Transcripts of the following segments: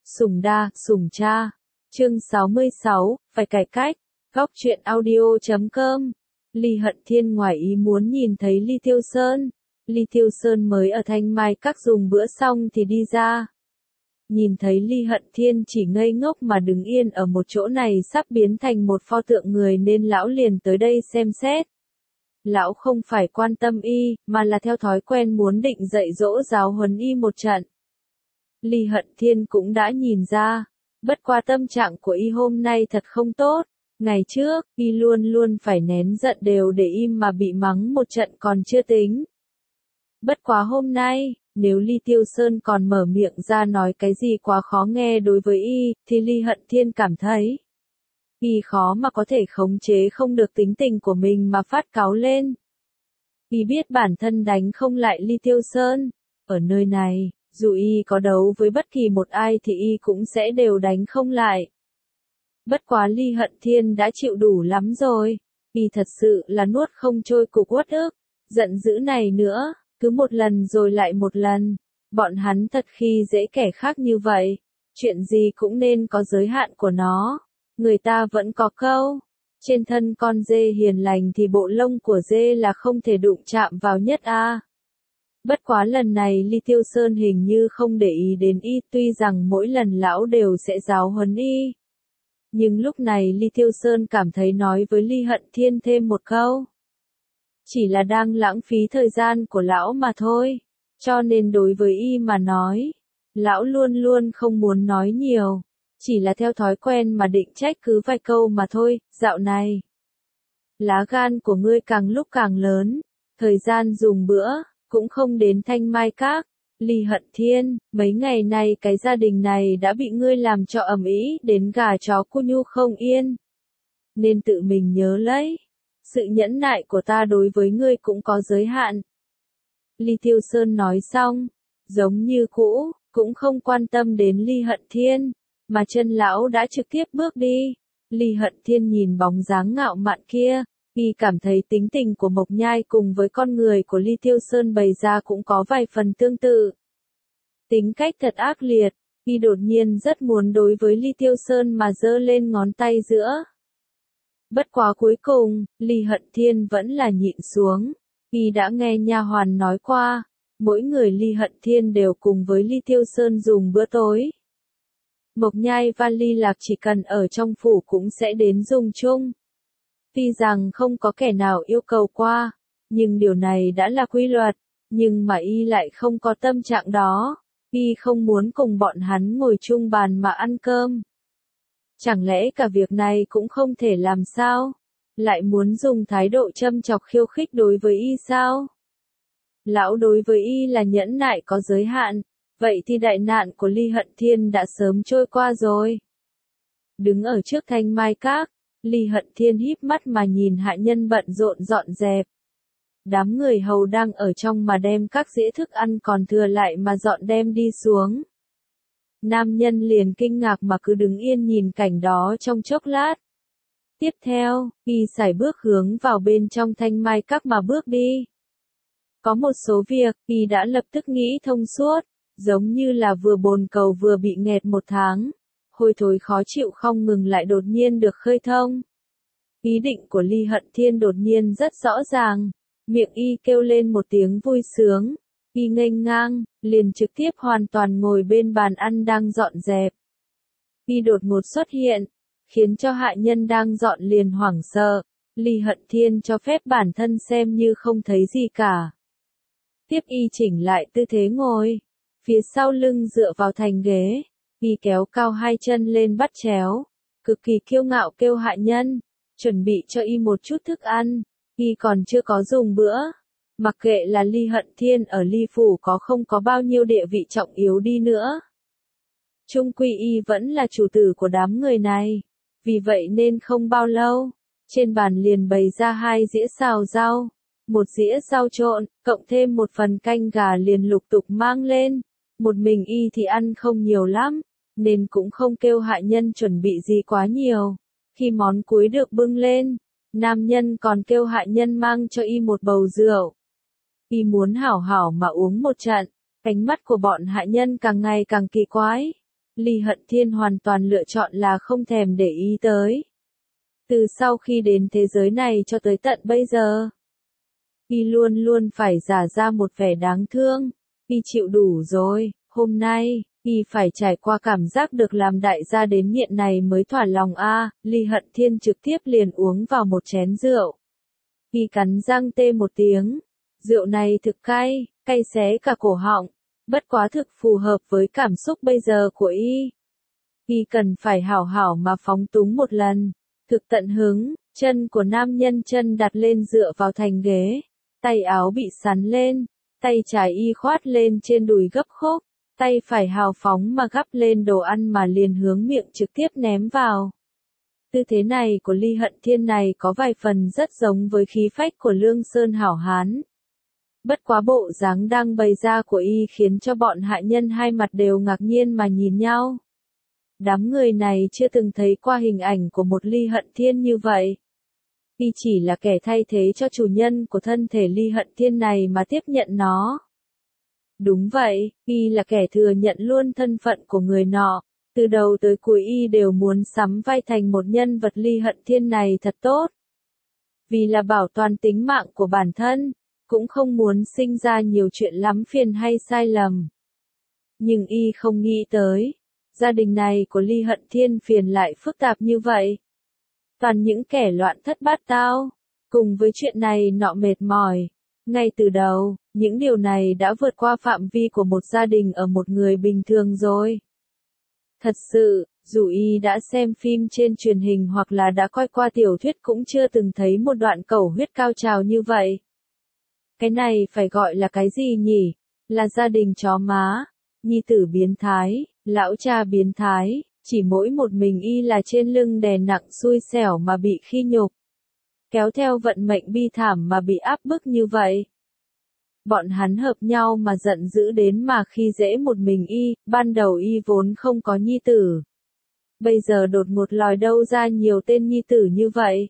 Sùng đa, sùng cha. Chương 66, phải cải cách. Góc truyện audio.com. Ly Hận Thiên ngoài ý muốn nhìn thấy Ly Tiêu Sơn. Ly Tiêu Sơn mới ở Thanh Mai Các dùng bữa xong thì đi ra. Nhìn thấy Ly Hận Thiên chỉ ngây ngốc mà đứng yên ở một chỗ này sắp biến thành một pho tượng người nên lão liền tới đây xem xét. Lão không phải quan tâm y, mà là theo thói quen muốn định dạy dỗ giáo huấn y một trận. Ly Hận Thiên cũng đã nhìn ra, bất qua tâm trạng của y hôm nay thật không tốt. Ngày trước, y luôn luôn phải nén giận đều để im mà bị mắng một trận còn chưa tính. Bất quá hôm nay, nếu Ly Tiêu Sơn còn mở miệng ra nói cái gì quá khó nghe đối với y, thì Ly Hận Thiên cảm thấy y khó mà có thể khống chế không được tính tình của mình mà phát cáu lên. Y biết bản thân đánh không lại Ly Tiêu Sơn. Ở nơi này, dù y có đấu với bất kỳ một ai thì y cũng sẽ đều đánh không lại. Bất quá Ly Hận Thiên đã chịu đủ lắm rồi. Y thật sự là nuốt không trôi cục uất ức, giận dữ này nữa, cứ một lần rồi lại một lần. Bọn hắn thật khi dễ kẻ khác như vậy. Chuyện gì cũng nên có giới hạn của nó. Người ta vẫn có câu, trên thân con dê hiền lành thì bộ lông của dê là không thể đụng chạm vào nhất a. Bất quá lần này Ly Tiêu Sơn hình như không để ý đến y, tuy rằng mỗi lần lão đều sẽ giáo huấn y. Nhưng lúc này Ly Tiêu Sơn cảm thấy nói với Ly Hận Thiên thêm một câu. Chỉ là đang lãng phí thời gian của lão mà thôi. Cho nên đối với y mà nói, lão luôn luôn không muốn nói nhiều. Chỉ là theo thói quen mà định trách cứ vài câu mà thôi. Dạo này, lá gan của ngươi càng lúc càng lớn. Thời gian dùng bữa cũng không đến Thanh Mai Các. Ly Hận Thiên, mấy ngày nay cái gia đình này đã bị ngươi làm cho ầm ĩ đến gà chó cu nhu không yên. Nên tự mình nhớ lấy, sự nhẫn nại của ta đối với ngươi cũng có giới hạn. Ly Tiêu Sơn nói xong, giống như cũ, cũng không quan tâm đến Ly Hận Thiên, mà chân lão đã trực tiếp bước đi. Ly Hận Thiên nhìn bóng dáng ngạo mạn kia. Y cảm thấy tính tình của Mộc Nhai cùng với con người của Ly Tiêu Sơn bày ra cũng có vài phần tương tự. Tính cách thật ác liệt, Y đột nhiên rất muốn đối với Ly Tiêu Sơn mà giơ lên ngón tay giữa. Bất quá cuối cùng, Ly Hận Thiên vẫn là nhịn xuống. Y đã nghe nha hoàn nói qua, mỗi người Ly Hận Thiên đều cùng với Ly Tiêu Sơn dùng bữa tối. Mộc Nhai và Ly Lạc chỉ cần ở trong phủ cũng sẽ đến dùng chung. Tuy rằng không có kẻ nào yêu cầu qua, nhưng điều này đã là quy luật, nhưng mà y lại không có tâm trạng đó, y không muốn cùng bọn hắn ngồi chung bàn mà ăn cơm. Chẳng lẽ cả việc này cũng không thể làm sao? Lại muốn dùng thái độ châm chọc khiêu khích đối với y sao? Lão đối với y là nhẫn nại có giới hạn, vậy thì đại nạn của Ly Hận Thiên đã sớm trôi qua rồi. Đứng ở trước Thanh Mai Các, Ly Hận Thiên híp mắt mà nhìn hạ nhân bận rộn dọn dẹp. Đám người hầu đang ở trong mà đem các dĩa thức ăn còn thừa lại mà dọn đem đi xuống. Nam nhân liền kinh ngạc mà cứ đứng yên nhìn cảnh đó trong chốc lát. Tiếp theo, y sải bước hướng vào bên trong Thanh Mai Các mà bước đi. Có một số việc, y đã lập tức nghĩ thông suốt, giống như là vừa bồn cầu vừa bị nghẹt một tháng. Hôi thối khó chịu không ngừng lại đột nhiên được khơi thông. Ý định của Ly Hận Thiên đột nhiên rất rõ ràng, miệng y kêu lên một tiếng vui sướng, y nghênh ngang, liền trực tiếp hoàn toàn ngồi bên bàn ăn đang dọn dẹp. Y đột ngột xuất hiện, khiến cho hạ nhân đang dọn liền hoảng sợ, Ly Hận Thiên cho phép bản thân xem như không thấy gì cả. Tiếp y chỉnh lại tư thế ngồi, phía sau lưng dựa vào thành ghế. Y kéo cao hai chân lên bắt chéo, cực kỳ kiêu ngạo kêu hạ nhân, chuẩn bị cho y một chút thức ăn, y còn chưa có dùng bữa. Mặc kệ là Ly Hận Thiên ở Ly Phủ có không có bao nhiêu địa vị trọng yếu đi nữa. Chung quy y vẫn là chủ tử của đám người này, vì vậy nên không bao lâu, trên bàn liền bày ra 2 dĩa xào rau, 1 dĩa rau trộn, cộng thêm 1 phần canh gà liền lục tục mang lên. Một mình y thì ăn không nhiều lắm, nên cũng không kêu hạ nhân chuẩn bị gì quá nhiều. Khi món cuối được bưng lên, nam nhân còn kêu hạ nhân mang cho y một bầu rượu. Y muốn hảo hảo mà uống một trận, ánh mắt của bọn hạ nhân càng ngày càng kỳ quái. Ly Hận Thiên hoàn toàn lựa chọn là không thèm để ý tới. Từ sau khi đến thế giới này cho tới tận bây giờ, y luôn luôn phải giả ra một vẻ đáng thương. Y chịu đủ rồi, hôm nay, y phải trải qua cảm giác được làm đại gia đến nghiện này mới thỏa lòng a. Ly Hận Thiên trực tiếp liền uống vào một chén rượu. Y cắn răng tê một tiếng. Rượu này thực cay, cay xé cả cổ họng. Bất quá thực phù hợp với cảm xúc bây giờ của y. Y cần phải hảo hảo mà phóng túng một lần. Thực tận hứng, chân của nam nhân chân đặt lên dựa vào thành ghế. Tay áo bị sắn lên. Tay trái y khoát lên trên đùi gấp khúc. Tay phải hào phóng mà gắp lên đồ ăn mà liền hướng miệng trực tiếp ném vào. Tư thế này của Ly Hận Thiên này có vài phần rất giống với khí phách của Lương Sơn hảo hán. Bất quá bộ dáng đang bày ra của y khiến cho bọn hạ nhân hai mặt đều ngạc nhiên mà nhìn nhau. Đám người này chưa từng thấy qua hình ảnh của một Ly Hận Thiên như vậy. Y chỉ là kẻ thay thế cho chủ nhân của thân thể Ly Hận Thiên này mà tiếp nhận nó. Đúng vậy, y là kẻ thừa nhận luôn thân phận của người nọ. Từ đầu tới cuối y đều muốn sắm vai thành một nhân vật Ly Hận Thiên này thật tốt. Vì là bảo toàn tính mạng của bản thân, cũng không muốn sinh ra nhiều chuyện lắm phiền hay sai lầm. Nhưng y không nghĩ tới, gia đình này của Ly Hận Thiên phiền lại phức tạp như vậy. Toàn những kẻ loạn thất bát tao, cùng với chuyện này nọ mệt mỏi. Ngay từ đầu, những điều này đã vượt qua phạm vi của một gia đình ở một người bình thường rồi. Thật sự, dù y đã xem phim trên truyền hình hoặc là đã coi qua tiểu thuyết cũng chưa từng thấy một đoạn cầu huyết cao trào như vậy. Cái này phải gọi là cái gì nhỉ? Là gia đình chó má, nhi tử biến thái, lão cha biến thái, chỉ mỗi một mình y là trên lưng đè nặng xui xẻo mà bị khi nhục. Kéo theo vận mệnh bi thảm mà bị áp bức như vậy. Bọn hắn hợp nhau mà giận dữ đến mà khi dễ một mình y, ban đầu y vốn không có nhi tử. Bây giờ đột ngột lòi đâu ra nhiều tên nhi tử như vậy.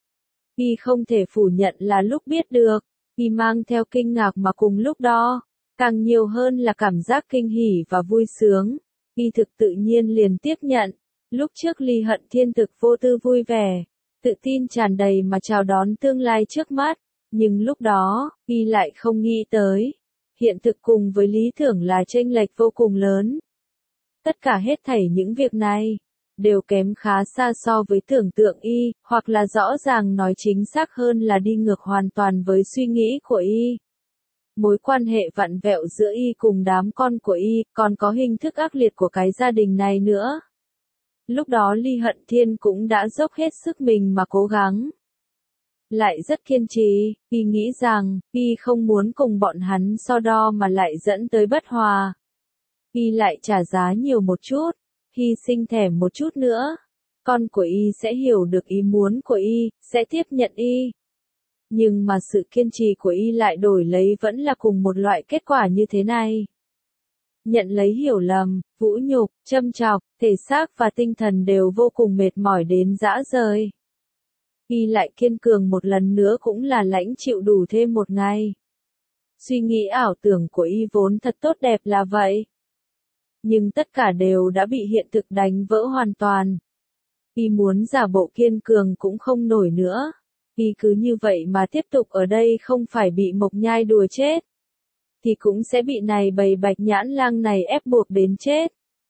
Y không thể phủ nhận là lúc biết được, y mang theo kinh ngạc mà cùng lúc đó, càng nhiều hơn là cảm giác kinh hỉ và vui sướng. Y thực tự nhiên liền tiếp nhận, lúc trước Ly Hận Thiên thực vô tư vui vẻ, tự tin tràn đầy mà chào đón tương lai trước mắt. Nhưng lúc đó, y lại không nghĩ tới, hiện thực cùng với lý tưởng là chênh lệch vô cùng lớn. Tất cả hết thảy những việc này, đều kém khá xa so với tưởng tượng y, hoặc là rõ ràng nói chính xác hơn là đi ngược hoàn toàn với suy nghĩ của y. Mối quan hệ vặn vẹo giữa y cùng đám con của y, còn có hình thức ác liệt của cái gia đình này nữa. Lúc đó Ly Hận Thiên cũng đã dốc hết sức mình mà cố gắng. Lại rất kiên trì, y nghĩ rằng, y không muốn cùng bọn hắn so đo mà lại dẫn tới bất hòa. Y lại trả giá nhiều một chút, hy sinh thèm một chút nữa. Con của y sẽ hiểu được ý muốn của y, sẽ tiếp nhận y. Nhưng mà sự kiên trì của y lại đổi lấy vẫn là cùng một loại kết quả như thế này. Nhận lấy hiểu lầm, vũ nhục, châm chọc, thể xác và tinh thần đều vô cùng mệt mỏi đến rã rời. Y lại kiên cường một lần nữa cũng là lãnh chịu đủ thêm một ngày. Suy nghĩ ảo tưởng của y vốn thật tốt đẹp là vậy. Nhưng tất cả đều đã bị hiện thực đánh vỡ hoàn toàn. Y muốn giả bộ kiên cường cũng không nổi nữa. Y cứ như vậy mà tiếp tục ở đây không phải bị Mộc Nhai đùa chết. Thì cũng sẽ bị này bầy Bạch Nhãn Lang này ép buộc đến chết.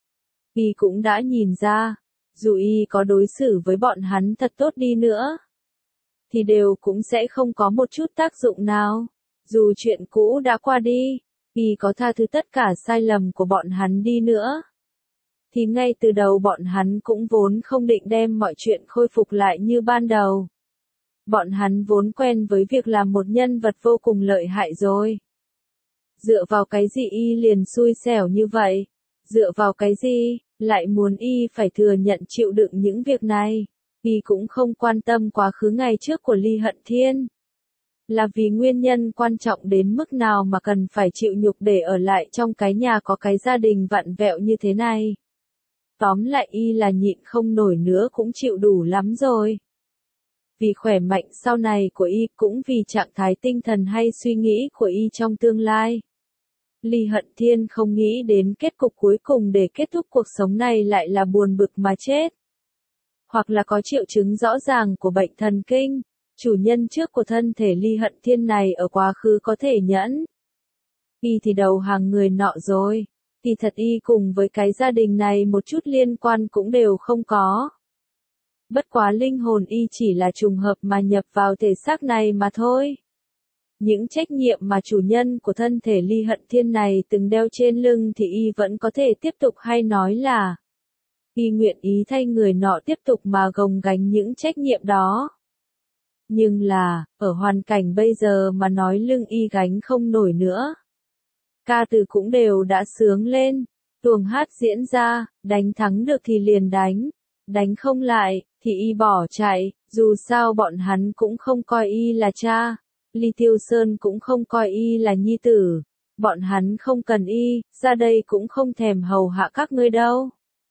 Y cũng đã nhìn ra, dù y có đối xử với bọn hắn thật tốt đi nữa, thì đều cũng sẽ không có một chút tác dụng nào. Dù chuyện cũ đã qua đi, y có tha thứ tất cả sai lầm của bọn hắn đi nữa, thì ngay từ đầu bọn hắn cũng vốn không định đem mọi chuyện khôi phục lại như ban đầu. Bọn hắn vốn quen với việc làm một nhân vật vô cùng lợi hại rồi. Dựa vào cái gì y liền xui xẻo như vậy? Dựa vào cái gì, lại muốn y phải thừa nhận chịu đựng những việc này? Y cũng không quan tâm quá khứ ngày trước của Ly Hận Thiên. Là vì nguyên nhân quan trọng đến mức nào mà cần phải chịu nhục để ở lại trong cái nhà có cái gia đình vặn vẹo như thế này. Tóm lại y là nhịn không nổi nữa cũng chịu đủ lắm rồi. Vì khỏe mạnh sau này của y cũng vì trạng thái tinh thần hay suy nghĩ của y trong tương lai. Ly Hận Thiên không nghĩ đến kết cục cuối cùng để kết thúc cuộc sống này lại là buồn bực mà chết. Hoặc là có triệu chứng rõ ràng của bệnh thần kinh, chủ nhân trước của thân thể Ly Hận Thiên này ở quá khứ có thể nhẫn. Y thì đầu hàng người nọ rồi, thì thật y cùng với cái gia đình này một chút liên quan cũng đều không có. Bất quá linh hồn y chỉ là trùng hợp mà nhập vào thể xác này mà thôi. Những trách nhiệm mà chủ nhân của thân thể Ly Hận Thiên này từng đeo trên lưng thì y vẫn có thể tiếp tục, hay nói là y nguyện ý thay người nọ tiếp tục mà gồng gánh những trách nhiệm đó. Nhưng là, ở hoàn cảnh bây giờ mà nói lưng y gánh không nổi nữa. Ca từ cũng đều đã sướng lên, tuồng hát diễn ra, đánh thắng được thì liền đánh không lại, thì y bỏ chạy, dù sao bọn hắn cũng không coi y là cha, Ly Tiêu Sơn cũng không coi y là nhi tử, bọn hắn không cần y, ra đây cũng không thèm hầu hạ các ngươi đâu.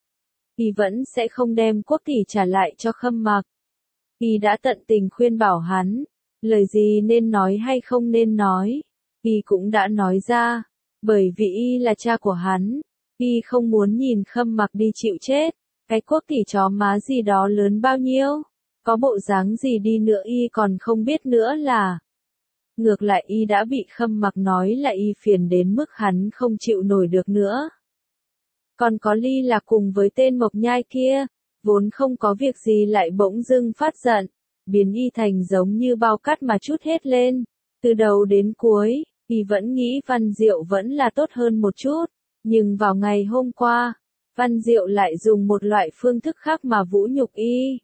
Y vẫn sẽ không đem quốc tỷ trả lại cho Khâm Mặc. Y đã tận tình khuyên bảo hắn, lời gì nên nói hay không nên nói, y cũng đã nói ra, bởi vì y là cha của hắn, y không muốn nhìn Khâm Mặc đi chịu chết, cái quốc tỷ chó má gì đó lớn bao nhiêu, có bộ dáng gì đi nữa y còn không biết nữa là. Ngược lại y đã bị Khâm Mặc nói là y phiền đến mức hắn không chịu nổi được nữa. Còn có Ly là cùng với tên Mộc Nhai kia, vốn không có việc gì lại bỗng dưng phát giận, biến y thành giống như bao cát mà trút hết lên. Từ đầu đến cuối, y vẫn nghĩ Văn Diệu vẫn là tốt hơn một chút, nhưng vào ngày hôm qua, Văn Diệu lại dùng một loại phương thức khác mà vũ nhục y.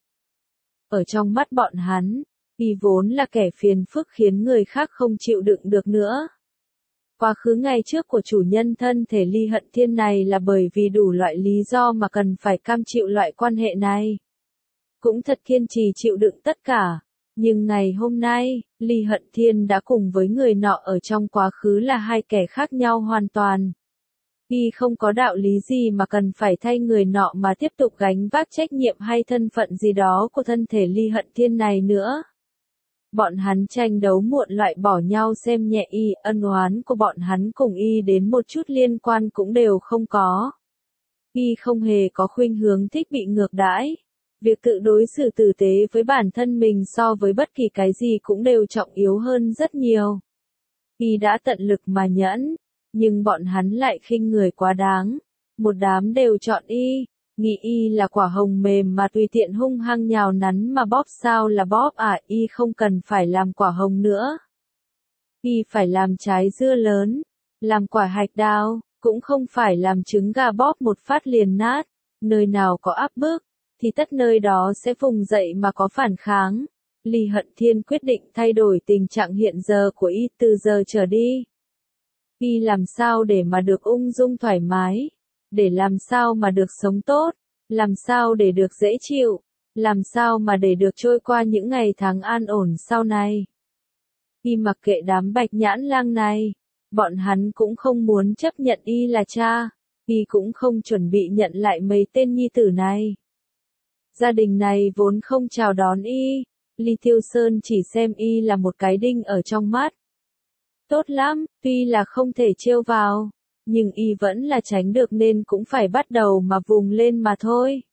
Ở trong mắt bọn hắn, y vốn là kẻ phiền phức khiến người khác không chịu đựng được nữa. Quá khứ ngày trước của chủ nhân thân thể Ly Hận Thiên này là bởi vì đủ loại lý do mà cần phải cam chịu loại quan hệ này. Cũng thật kiên trì chịu đựng tất cả. Nhưng ngày hôm nay, Ly Hận Thiên đã cùng với người nọ ở trong quá khứ là hai kẻ khác nhau hoàn toàn. Y không có đạo lý gì mà cần phải thay người nọ mà tiếp tục gánh vác trách nhiệm hay thân phận gì đó của thân thể Ly Hận Thiên này nữa. Bọn hắn tranh đấu muộn loại bỏ nhau xem nhẹ y, ân oán của bọn hắn cùng y đến một chút liên quan cũng đều không có. Y không hề có khuynh hướng thích bị ngược đãi. Việc tự đối xử tử tế với bản thân mình so với bất kỳ cái gì cũng đều trọng yếu hơn rất nhiều. Y đã tận lực mà nhẫn, nhưng bọn hắn lại khinh người quá đáng. Một đám đều chọn y, nghĩ y là quả hồng mềm mà tùy tiện hung hăng nhào nắn mà bóp, sao là bóp à, y không cần phải làm quả hồng nữa. Y phải làm trái dưa lớn, làm quả hạch đào, cũng không phải làm trứng gà bóp một phát liền nát, nơi nào có áp bức, thì tất nơi đó sẽ vùng dậy mà có phản kháng. Ly Hận Thiên quyết định thay đổi tình trạng hiện giờ của y từ giờ trở đi. Y làm sao để mà được ung dung thoải mái, để làm sao mà được sống tốt, làm sao để được dễ chịu, làm sao mà để được trôi qua những ngày tháng an ổn sau này. Y mặc kệ đám Bạch Nhãn Lang này, bọn hắn cũng không muốn chấp nhận y là cha, y cũng không chuẩn bị nhận lại mấy tên nhi tử này. Gia đình này vốn không chào đón y, Ly Tiêu Sơn chỉ xem y là một cái đinh ở trong mắt. Tốt lắm, tuy là không thể trêu vào, nhưng y vẫn là tránh được nên cũng phải bắt đầu mà vùng lên mà thôi.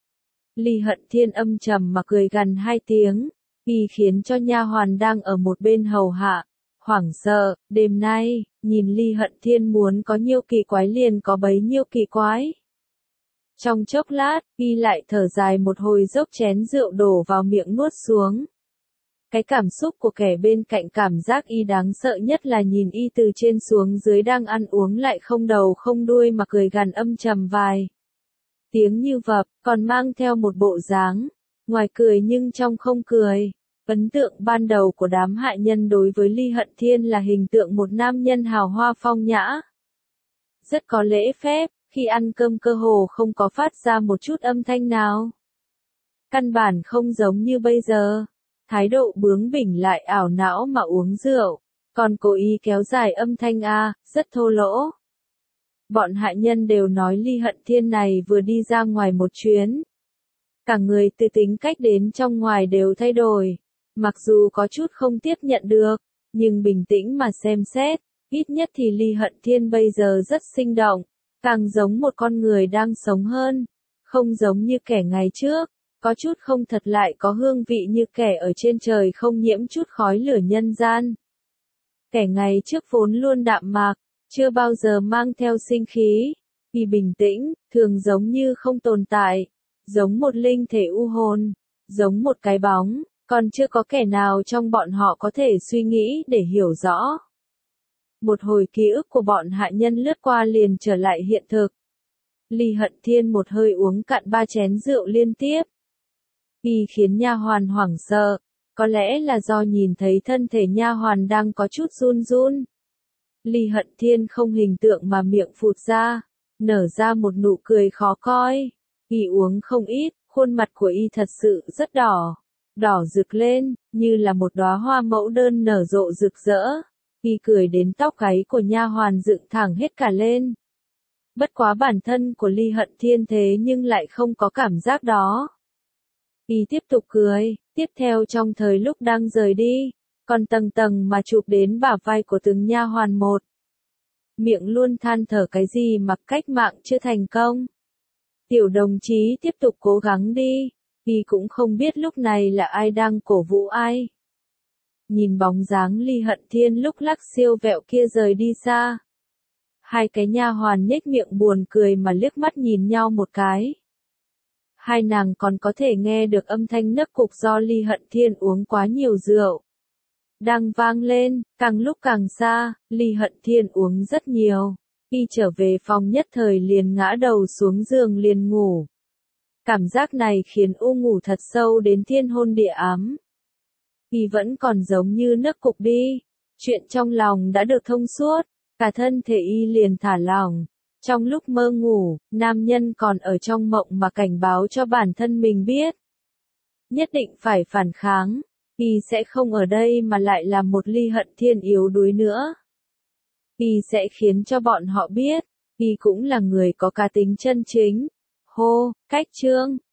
Ly Hận Thiên âm trầm mà cười gằn hai tiếng, y khiến cho nha hoàn đang ở một bên hầu hạ, hoảng sợ, đêm nay, nhìn Ly Hận Thiên muốn có nhiêu kỳ quái liền có bấy nhiêu kỳ quái. Trong chốc lát, y lại thở dài một hồi dốc chén rượu đổ vào miệng nuốt xuống. Cái cảm xúc của kẻ bên cạnh cảm giác y đáng sợ nhất là nhìn y từ trên xuống dưới đang ăn uống lại không đầu không đuôi mà cười gằn âm trầm vài tiếng như vập, còn mang theo một bộ dáng, ngoài cười nhưng trong không cười. Ấn tượng ban đầu của đám hạ nhân đối với Ly Hận Thiên là hình tượng một nam nhân hào hoa phong nhã. Rất có lễ phép, khi ăn cơm cơ hồ không có phát ra một chút âm thanh nào. Căn bản không giống như bây giờ. Thái độ bướng bỉnh lại ảo não mà uống rượu, còn cố ý kéo dài âm thanh rất thô lỗ. Bọn hạ nhân đều nói Ly Hận Thiên này vừa đi ra ngoài một chuyến. Cả người từ tính cách đến trong ngoài đều thay đổi, mặc dù có chút không tiếp nhận được, nhưng bình tĩnh mà xem xét, Ít nhất thì Ly Hận Thiên bây giờ rất sinh động, càng giống một con người đang sống hơn, không giống như kẻ ngày trước, có chút không thật lại có hương vị như kẻ ở trên trời không nhiễm chút khói lửa nhân gian. Kẻ ngày trước vốn luôn đạm mạc, chưa bao giờ mang theo sinh khí, vì bình tĩnh, thường giống như không tồn tại, giống một linh thể u hồn, giống một cái bóng, còn chưa có kẻ nào trong bọn họ có thể suy nghĩ để hiểu rõ. Một hồi ký ức của bọn hạ nhân lướt qua liền trở lại hiện thực. Ly Hận Thiên một hơi uống cạn 3 chén rượu liên tiếp. Y khiến nha hoàn hoảng sợ, có lẽ là do nhìn thấy thân thể nha hoàn đang có chút run run. Ly Hận Thiên không hình tượng mà miệng phụt ra, nở ra một nụ cười khó coi. Y uống không ít, khuôn mặt của y thật sự rất đỏ, đỏ rực lên, như là một đóa hoa mẫu đơn nở rộ rực rỡ. Y cười đến tóc gáy của nha hoàn dựng thẳng hết cả lên. Bất quá bản thân của Ly Hận Thiên thế nhưng lại không có cảm giác đó. Y tiếp tục cười, tiếp theo trong thời lúc đang rời đi, còn tầng tầng mà chụp đến bả vai của từng nha hoàn một. Miệng luôn than thở cái gì mà cách mạng chưa thành công. Tiểu đồng chí tiếp tục cố gắng đi, Y cũng không biết lúc này là ai đang cổ vũ ai. Nhìn bóng dáng Ly Hận Thiên lúc lắc siêu vẹo kia rời đi xa. Hai cái nha hoàn nhếch miệng buồn cười mà liếc mắt nhìn nhau một cái. Hai nàng còn có thể nghe được âm thanh nấc cục do Ly Hận Thiên uống quá nhiều rượu. Đang vang lên, càng lúc càng xa, Ly Hận Thiên uống rất nhiều. Y trở về phòng nhất thời liền ngã đầu xuống giường liền ngủ. Cảm giác này khiến u ngủ thật sâu đến thiên hôn địa ám. Y vẫn còn giống như nấc cục đi. Chuyện trong lòng đã được thông suốt, cả thân thể Y liền thả lỏng. Trong lúc mơ ngủ, nam nhân còn ở trong mộng mà cảnh báo cho bản thân mình biết. Nhất định phải phản kháng, Y sẽ không ở đây mà lại là một Ly Hận Thiên yếu đuối nữa. Y sẽ khiến cho bọn họ biết, Y cũng là người có cá tính chân chính. Hô, cách chương.